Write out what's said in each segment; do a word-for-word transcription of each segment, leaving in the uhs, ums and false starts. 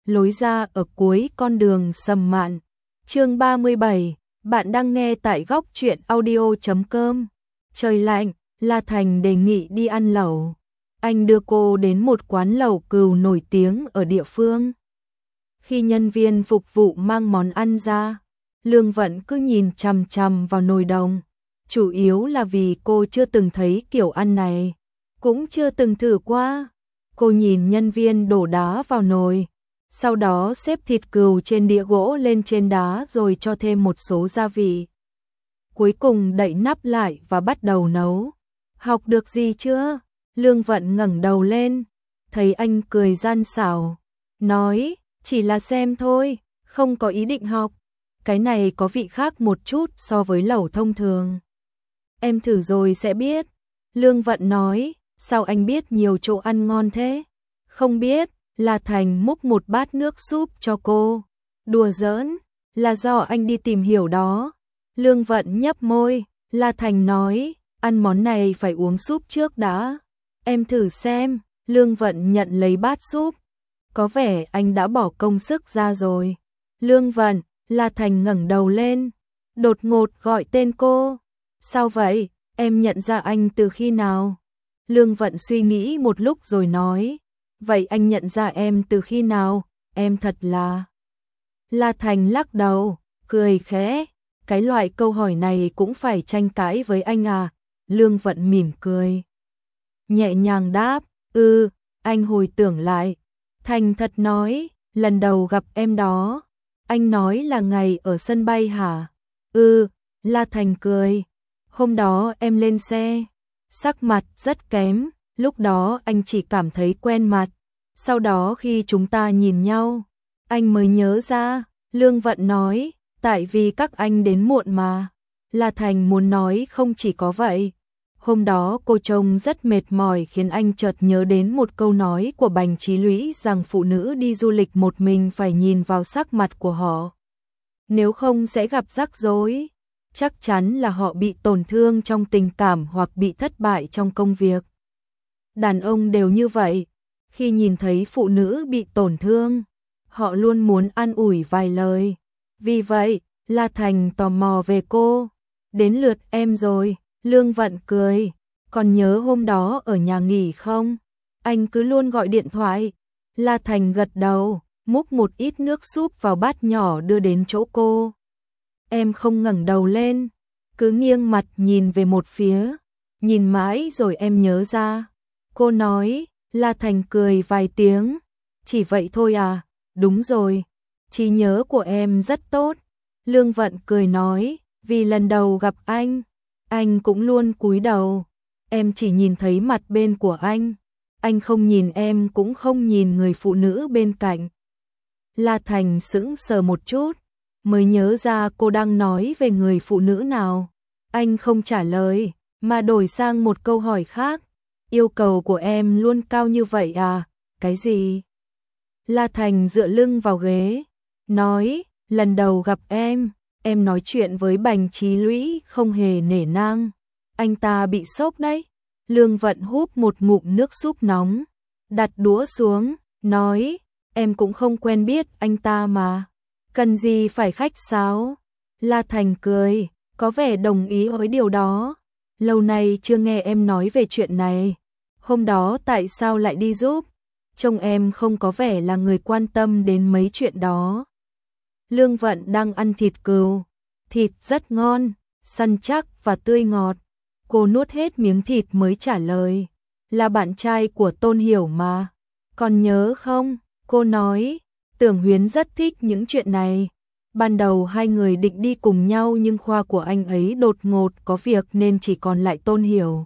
lối ra ở cuối con đường Sầm Mạn. Chương ba mươi bảy, bạn đang nghe tại góc truyện audio chấm com. Trời lạnh, La Thành đề nghị đi ăn lẩu. Anh đưa cô đến một quán lẩu cừu nổi tiếng ở địa phương. Khi nhân viên phục vụ mang món ăn ra, Lương Vận cứ nhìn chằm chằm vào nồi đồng. Chủ yếu là vì cô chưa từng thấy kiểu ăn này, cũng chưa từng thử qua. Cô nhìn nhân viên đổ đá vào nồi, sau đó xếp thịt cừu trên đĩa gỗ lên trên đá rồi cho thêm một số gia vị. Cuối cùng đậy nắp lại và bắt đầu nấu. Học được gì chưa? Lương Vận ngẩng đầu lên, thấy anh cười gian xảo, nói, chỉ là xem thôi, không có ý định học. Cái này có vị khác một chút so với lẩu thông thường. Em thử rồi sẽ biết. Lương Vận nói, sao anh biết nhiều chỗ ăn ngon thế? Không biết. La Thành múc một bát nước súp cho cô. Đùa giỡn, là do anh đi tìm hiểu đó. Lương Vận nhấp môi, La Thành nói, ăn món này phải uống súp trước đã. Em thử xem. Lương Vận nhận lấy bát súp. Có vẻ anh đã bỏ công sức ra rồi. Lương Vận, La Thành ngẩng đầu lên, đột ngột gọi tên cô. Sao vậy, em nhận ra anh từ khi nào? Lương Vận suy nghĩ một lúc rồi nói, vậy anh nhận ra em từ khi nào? Em thật là... La Thành lắc đầu, cười khẽ, cái loại câu hỏi này cũng phải tranh cãi với anh à? Lương Vận mỉm cười, nhẹ nhàng đáp, ừ. Anh hồi tưởng lại, thành thật nói, lần đầu gặp em đó, anh nói là ngày ở sân bay hả? Ừ. La Thành cười, hôm đó em lên xe, sắc mặt rất kém, lúc đó anh chỉ cảm thấy quen mặt, sau đó khi chúng ta nhìn nhau, anh mới nhớ ra. Lương Vận nói, tại vì các anh đến muộn mà. La Thành muốn nói không chỉ có vậy, hôm đó cô trông rất mệt mỏi khiến anh chợt nhớ đến một câu nói của Bành Chí Lũy rằng phụ nữ đi du lịch một mình phải nhìn vào sắc mặt của họ, nếu không sẽ gặp rắc rối. Chắc chắn là họ bị tổn thương trong tình cảm hoặc bị thất bại trong công việc. Đàn ông đều như vậy, khi nhìn thấy phụ nữ bị tổn thương, họ luôn muốn an ủi vài lời. Vì vậy, La Thành tò mò về cô. Đến lượt em rồi. Lương Vận cười, còn nhớ hôm đó ở nhà nghỉ không? Anh cứ luôn gọi điện thoại. La Thành gật đầu, múc một ít nước súp vào bát nhỏ đưa đến chỗ cô. Em không ngẩng đầu lên, cứ nghiêng mặt nhìn về một phía, nhìn mãi rồi em nhớ ra. Cô nói. La Thành cười vài tiếng, chỉ vậy thôi à? Đúng rồi, trí nhớ của em rất tốt. Lương Vận cười nói, vì lần đầu gặp anh, anh cũng luôn cúi đầu, em chỉ nhìn thấy mặt bên của anh, anh không nhìn em cũng không nhìn người phụ nữ bên cạnh. La Thành sững sờ một chút, mới nhớ ra cô đang nói về người phụ nữ nào. Anh không trả lời, mà đổi sang một câu hỏi khác. Yêu cầu của em luôn cao như vậy à? Cái gì? La Thành dựa lưng vào ghế, nói, lần đầu gặp em, em nói chuyện với Bành Chí Lũy không hề nể nang. Anh ta bị sốc đấy. Lương Vận húp một ngụm nước súp nóng, đặt đũa xuống, nói, em cũng không quen biết anh ta mà. Cần gì phải khách sáo? La Thành cười, có vẻ đồng ý với điều đó. Lâu nay chưa nghe em nói về chuyện này. Hôm đó tại sao lại đi giúp? Trông em không có vẻ là người quan tâm đến mấy chuyện đó. Lương Vận đang ăn thịt cừu. Thịt rất ngon, săn chắc và tươi ngọt. Cô nuốt hết miếng thịt mới trả lời. Là bạn trai của Tôn Hiểu mà. Còn nhớ không? Cô nói, Tưởng Huyến rất thích những chuyện này. Ban đầu hai người định đi cùng nhau nhưng khoa của anh ấy đột ngột có việc nên chỉ còn lại Tôn Hiểu.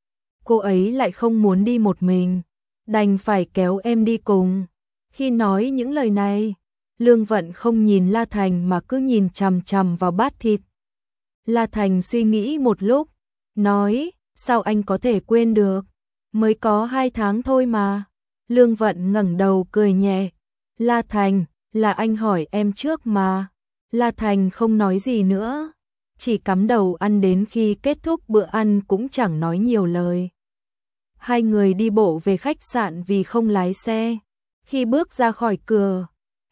Cô ấy lại không muốn đi một mình, đành phải kéo em đi cùng. Khi nói những lời này, Lương Vận không nhìn La Thành mà cứ nhìn chằm chằm vào bát thịt. La Thành suy nghĩ một lúc, nói, sao anh có thể quên được? Mới có hai tháng thôi mà. Lương Vận ngẩng đầu cười nhẹ. La Thành, là anh hỏi em trước mà. La Thành không nói gì nữa, chỉ cắm đầu ăn đến khi kết thúc bữa ăn cũng chẳng nói nhiều lời. Hai người đi bộ về khách sạn vì không lái xe. Khi bước ra khỏi cửa,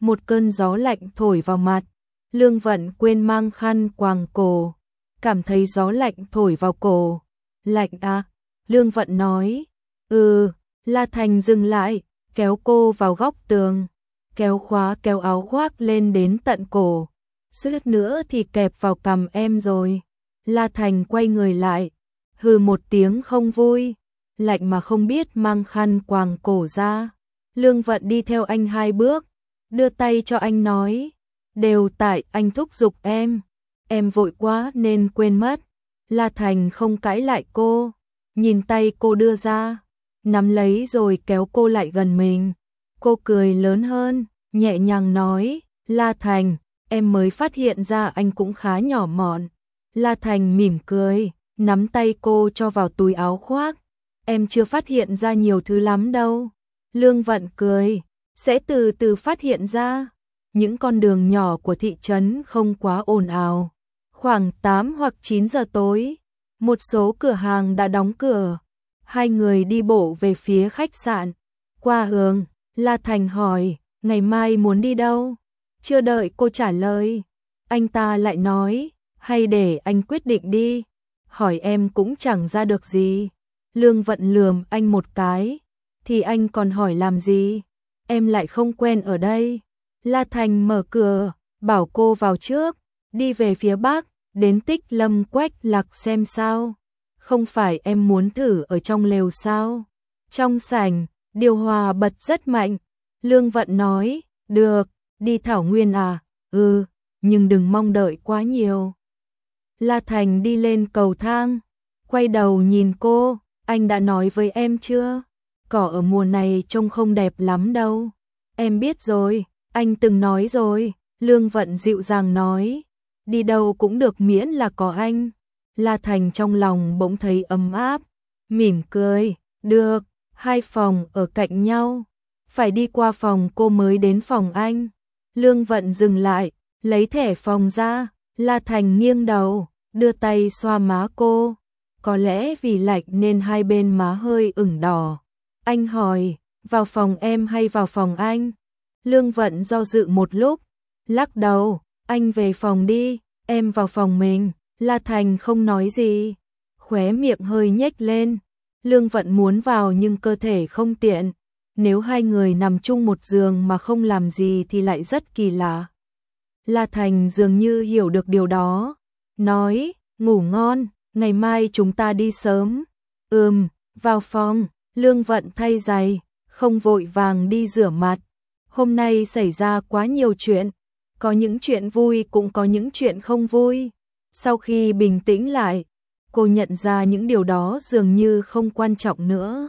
một cơn gió lạnh thổi vào mặt. Lương Vận quên mang khăn quàng cổ, cảm thấy gió lạnh thổi vào cổ. Lạnh à? Lương Vận nói. Ừ. La Thành dừng lại, kéo cô vào góc tường, kéo khóa kéo áo khoác lên đến tận cổ. Suýt nữa thì kẹp vào cằm em rồi. La Thành quay người lại, hừ một tiếng không vui. Lạnh mà không biết mang khăn quàng cổ ra. Lương Vận đi theo anh hai bước, đưa tay cho anh nói. Đều tại anh thúc giục em. Em vội quá nên quên mất. La Thành không cãi lại cô, nhìn tay cô đưa ra, nắm lấy rồi kéo cô lại gần mình. Cô cười lớn hơn, nhẹ nhàng nói. La Thành, em mới phát hiện ra anh cũng khá nhỏ mọn. La Thành mỉm cười, nắm tay cô cho vào túi áo khoác. Em chưa phát hiện ra nhiều thứ lắm đâu. Lương Vận cười, sẽ từ từ phát hiện ra. Những con đường nhỏ của thị trấn không quá ồn ào. Khoảng tám hoặc chín giờ tối, một số cửa hàng đã đóng cửa. Hai người đi bộ về phía khách sạn. Qua hướng, La Thành hỏi, ngày mai muốn đi đâu? Chưa đợi cô trả lời, anh ta lại nói, hay để anh quyết định đi. Hỏi em cũng chẳng ra được gì. Lương Vận lườm anh một cái, thì anh còn hỏi làm gì? Em lại không quen ở đây. La Thành mở cửa, bảo cô vào trước, đi về phía bắc, đến Tích Lâm Quách Lạc xem sao. Không phải em muốn thử ở trong lều sao? Trong sảnh, điều hòa bật rất mạnh. Lương Vận nói, được, đi Thảo Nguyên à? Ừ, nhưng đừng mong đợi quá nhiều. La Thành đi lên cầu thang, quay đầu nhìn cô, anh đã nói với em chưa? Cỏ ở mùa này trông không đẹp lắm đâu. Em biết rồi, anh từng nói rồi. Lương Vận dịu dàng nói, đi đâu cũng được miễn là có anh. La Thành trong lòng bỗng thấy ấm áp, mỉm cười, được, hai phòng ở cạnh nhau, phải đi qua phòng cô mới đến phòng anh. Lương Vận dừng lại, lấy thẻ phòng ra. La Thành nghiêng đầu, đưa tay xoa má cô, có lẽ vì lạnh nên hai bên má hơi ửng đỏ. Anh hỏi, vào phòng em hay vào phòng anh? Lương Vận do dự một lúc, lắc đầu, anh về phòng đi, em vào phòng mình. La Thành không nói gì, khóe miệng hơi nhếch lên. Lương Vận muốn vào nhưng cơ thể không tiện. Nếu hai người nằm chung một giường mà không làm gì thì lại rất kỳ lạ. La Thành dường như hiểu được điều đó, nói, ngủ ngon, ngày mai chúng ta đi sớm. Ừm, vào phòng. Lương Vận thay giày, không vội vàng đi rửa mặt. Hôm nay xảy ra quá nhiều chuyện, có những chuyện vui cũng có những chuyện không vui. Sau khi bình tĩnh lại, cô nhận ra những điều đó dường như không quan trọng nữa.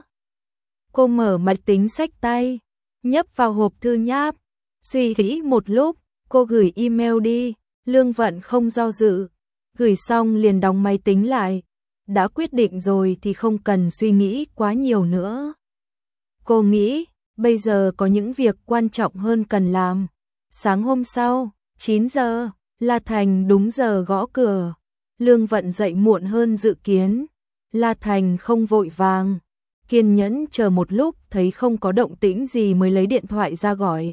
Cô mở máy tính xách tay, nhấp vào hộp thư nháp, suy nghĩ một lúc, cô gửi email đi. Lương Vận không do dự, gửi xong liền đóng máy tính lại. Đã quyết định rồi thì không cần suy nghĩ quá nhiều nữa. Cô nghĩ, bây giờ có những việc quan trọng hơn cần làm. Sáng hôm sau, chín giờ, La Thành đúng giờ gõ cửa. Lương Vận dậy muộn hơn dự kiến. La Thành không vội vàng, kiên nhẫn chờ một lúc thấy không có động tĩnh gì mới lấy điện thoại ra gọi.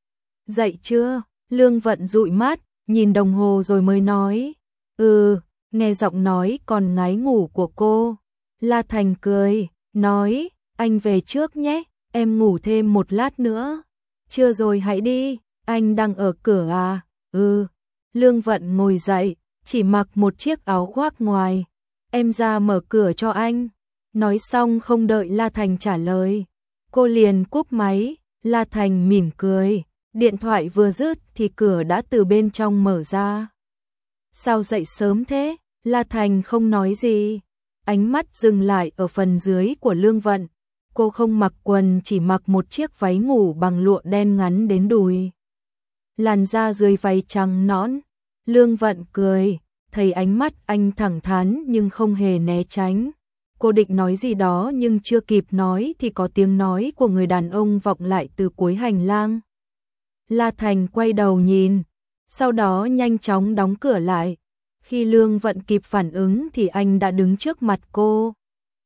Dậy chưa? Lương Vận dụi mắt, nhìn đồng hồ rồi mới nói. Ừ, nghe giọng nói còn ngái ngủ của cô. La Thành cười, nói, anh về trước nhé, em ngủ thêm một lát nữa. Chưa rồi hãy đi, anh đang ở cửa à? Ừ. Lương Vận ngồi dậy, chỉ mặc một chiếc áo khoác ngoài. Em ra mở cửa cho anh. Nói xong không đợi La Thành trả lời, cô liền cúp máy. La Thành mỉm cười, điện thoại vừa dứt thì cửa đã từ bên trong mở ra. Sao dậy sớm thế? La Thành không nói gì, ánh mắt dừng lại ở phần dưới của Lương Vận. Cô không mặc quần, chỉ mặc một chiếc váy ngủ bằng lụa đen ngắn đến đùi. Làn da dưới váy trắng nõn. Lương Vận cười, thấy ánh mắt anh thẳng thắn nhưng không hề né tránh. Cô định nói gì đó nhưng chưa kịp nói thì có tiếng nói của người đàn ông vọng lại từ cuối hành lang. La Thành quay đầu nhìn, sau đó nhanh chóng đóng cửa lại. Khi Lương Vận kịp phản ứng thì anh đã đứng trước mặt cô.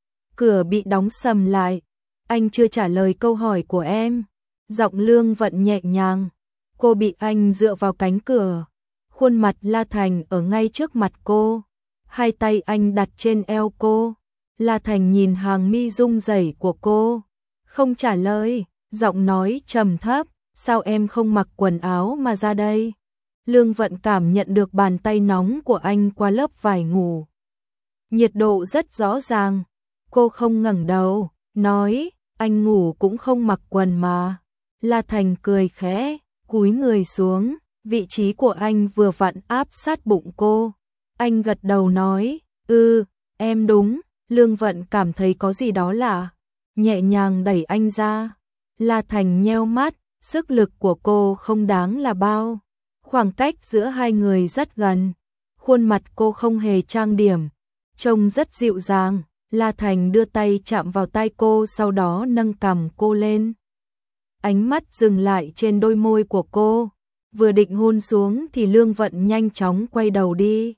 Cửa bị đóng sầm lại. Anh chưa trả lời câu hỏi của em. Giọng Lương Vận nhẹ nhàng. Cô bị anh dựa vào cánh cửa. Khuôn mặt La Thành ở ngay trước mặt cô. Hai tay anh đặt trên eo cô. La Thành nhìn hàng mi rung rẩy của cô. Không trả lời, giọng nói trầm thấp. Sao em không mặc quần áo mà ra đây? Lương Vận cảm nhận được bàn tay nóng của anh qua lớp vải ngủ. Nhiệt độ rất rõ ràng. Cô không ngẩng đầu, nói, anh ngủ cũng không mặc quần mà. La Thành cười khẽ, cúi người xuống, vị trí của anh vừa vặn áp sát bụng cô. Anh gật đầu nói, ừ, em đúng. Lương Vận cảm thấy có gì đó lạ, nhẹ nhàng đẩy anh ra. La Thành nheo mắt, sức lực của cô không đáng là bao. Khoảng cách giữa hai người rất gần. Khuôn mặt cô không hề trang điểm, trông rất dịu dàng. La Thành đưa tay chạm vào tai cô, sau đó nâng cằm cô lên. Ánh mắt dừng lại trên đôi môi của cô. Vừa định hôn xuống thì Lương Vận nhanh chóng quay đầu đi.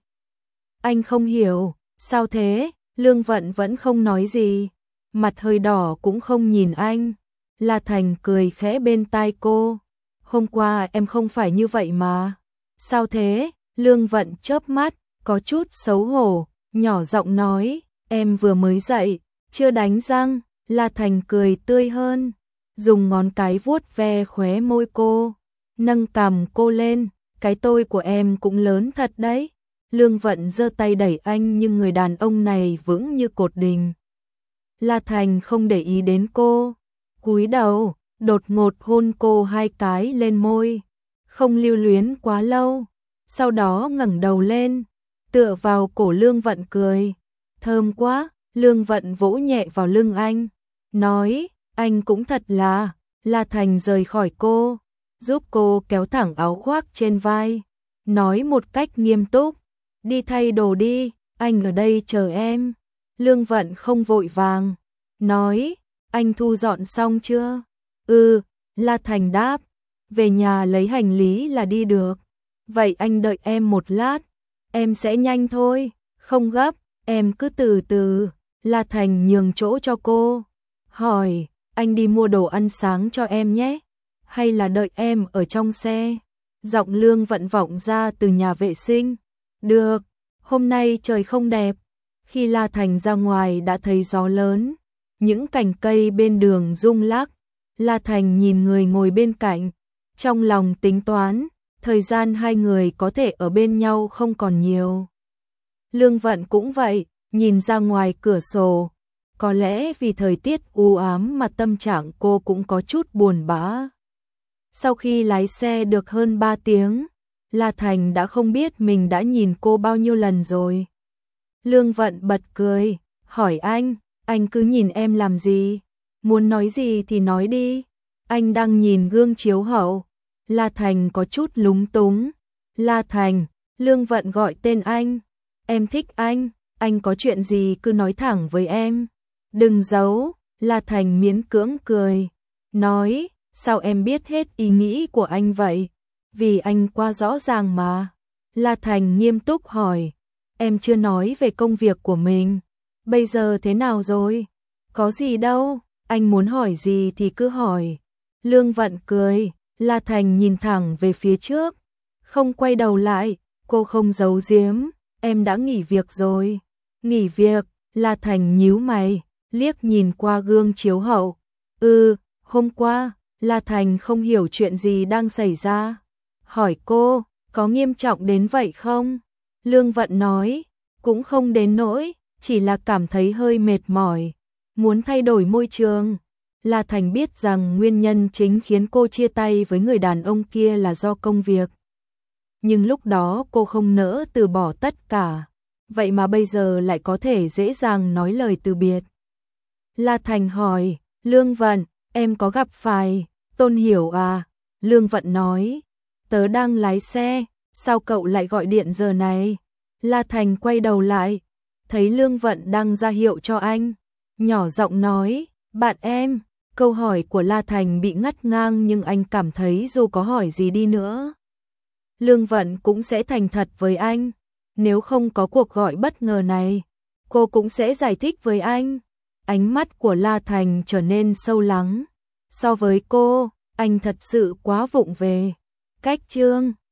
Anh không hiểu, sao thế? Lương Vận vẫn không nói gì, mặt hơi đỏ cũng không nhìn anh. La Thành cười khẽ bên tai cô. Hôm qua em không phải như vậy mà. Sao thế? Lương Vận chớp mắt, có chút xấu hổ, nhỏ giọng nói, em vừa mới dậy, chưa đánh răng. La Thành cười tươi hơn, dùng ngón cái vuốt ve khóe môi cô, nâng cằm cô lên, cái tôi của em cũng lớn thật đấy. Lương Vận giơ tay đẩy anh nhưng người đàn ông này vững như cột đình. La Thành không để ý đến cô, cúi đầu, đột ngột hôn cô hai cái lên môi, không lưu luyến quá lâu, sau đó ngẩng đầu lên, tựa vào cổ Lương Vận cười, thơm quá. Lương Vận vỗ nhẹ vào lưng anh, nói, anh cũng thật là. La Thành rời khỏi cô, giúp cô kéo thẳng áo khoác trên vai, nói một cách nghiêm túc, đi thay đồ đi, anh ở đây chờ em. Lương Vận không vội vàng, nói, anh thu dọn xong chưa? Ừ, La Thành đáp, về nhà lấy hành lý là đi được. Vậy anh đợi em một lát, em sẽ nhanh thôi, không gấp, em cứ từ từ. La Thành nhường chỗ cho cô, hỏi, anh đi mua đồ ăn sáng cho em nhé, hay là đợi em ở trong xe? Giọng Lương Vận vọng ra từ nhà vệ sinh. Được, hôm nay trời không đẹp. Khi La Thành ra ngoài đã thấy gió lớn, những cành cây bên đường rung lắc. La Thành nhìn người ngồi bên cạnh, trong lòng tính toán, thời gian hai người có thể ở bên nhau không còn nhiều. Lương Vận cũng vậy, nhìn ra ngoài cửa sổ, có lẽ vì thời tiết u ám mà tâm trạng cô cũng có chút buồn bã. Sau khi lái xe được hơn ba tiếng, La Thành đã không biết mình đã nhìn cô bao nhiêu lần rồi. Lương Vận bật cười, hỏi anh, anh cứ nhìn em làm gì? Muốn nói gì thì nói đi. Anh đang nhìn gương chiếu hậu. La Thành có chút lúng túng. La Thành, Lương Vận gọi tên anh. Em thích anh, anh có chuyện gì cứ nói thẳng với em. Đừng giấu. La Thành miễn cưỡng cười, nói, sao em biết hết ý nghĩ của anh vậy? Vì anh quá rõ ràng mà. La Thành nghiêm túc hỏi, em chưa nói về công việc của mình. Bây giờ thế nào rồi? Có gì đâu, anh muốn hỏi gì thì cứ hỏi. Lương Vận cười, La Thành nhìn thẳng về phía trước, không quay đầu lại, cô không giấu giếm, em đã nghỉ việc rồi. Nghỉ việc? La Thành nhíu mày, liếc nhìn qua gương chiếu hậu. Ừ, hôm qua. La Thành không hiểu chuyện gì đang xảy ra, hỏi cô, có nghiêm trọng đến vậy không? Lương Vận nói, cũng không đến nỗi, chỉ là cảm thấy hơi mệt mỏi, muốn thay đổi môi trường. La Thành biết rằng nguyên nhân chính khiến cô chia tay với người đàn ông kia là do công việc. Nhưng lúc đó cô không nỡ từ bỏ tất cả, vậy mà bây giờ lại có thể dễ dàng nói lời từ biệt. La Thành hỏi, Lương Vận, em có gặp phải Tôn Hiểu à? Lương Vận nói, tớ đang lái xe, sao cậu lại gọi điện giờ này? La Thành quay đầu lại, thấy Lương Vận đang ra hiệu cho anh, nhỏ giọng nói, bạn em. Câu hỏi của La Thành bị ngắt ngang nhưng anh cảm thấy dù có hỏi gì đi nữa, Lương Vận cũng sẽ thành thật với anh. Nếu không có cuộc gọi bất ngờ này, cô cũng sẽ giải thích với anh. Ánh mắt của La Thành trở nên sâu lắng. So với cô, anh thật sự quá vụng về. Cách chương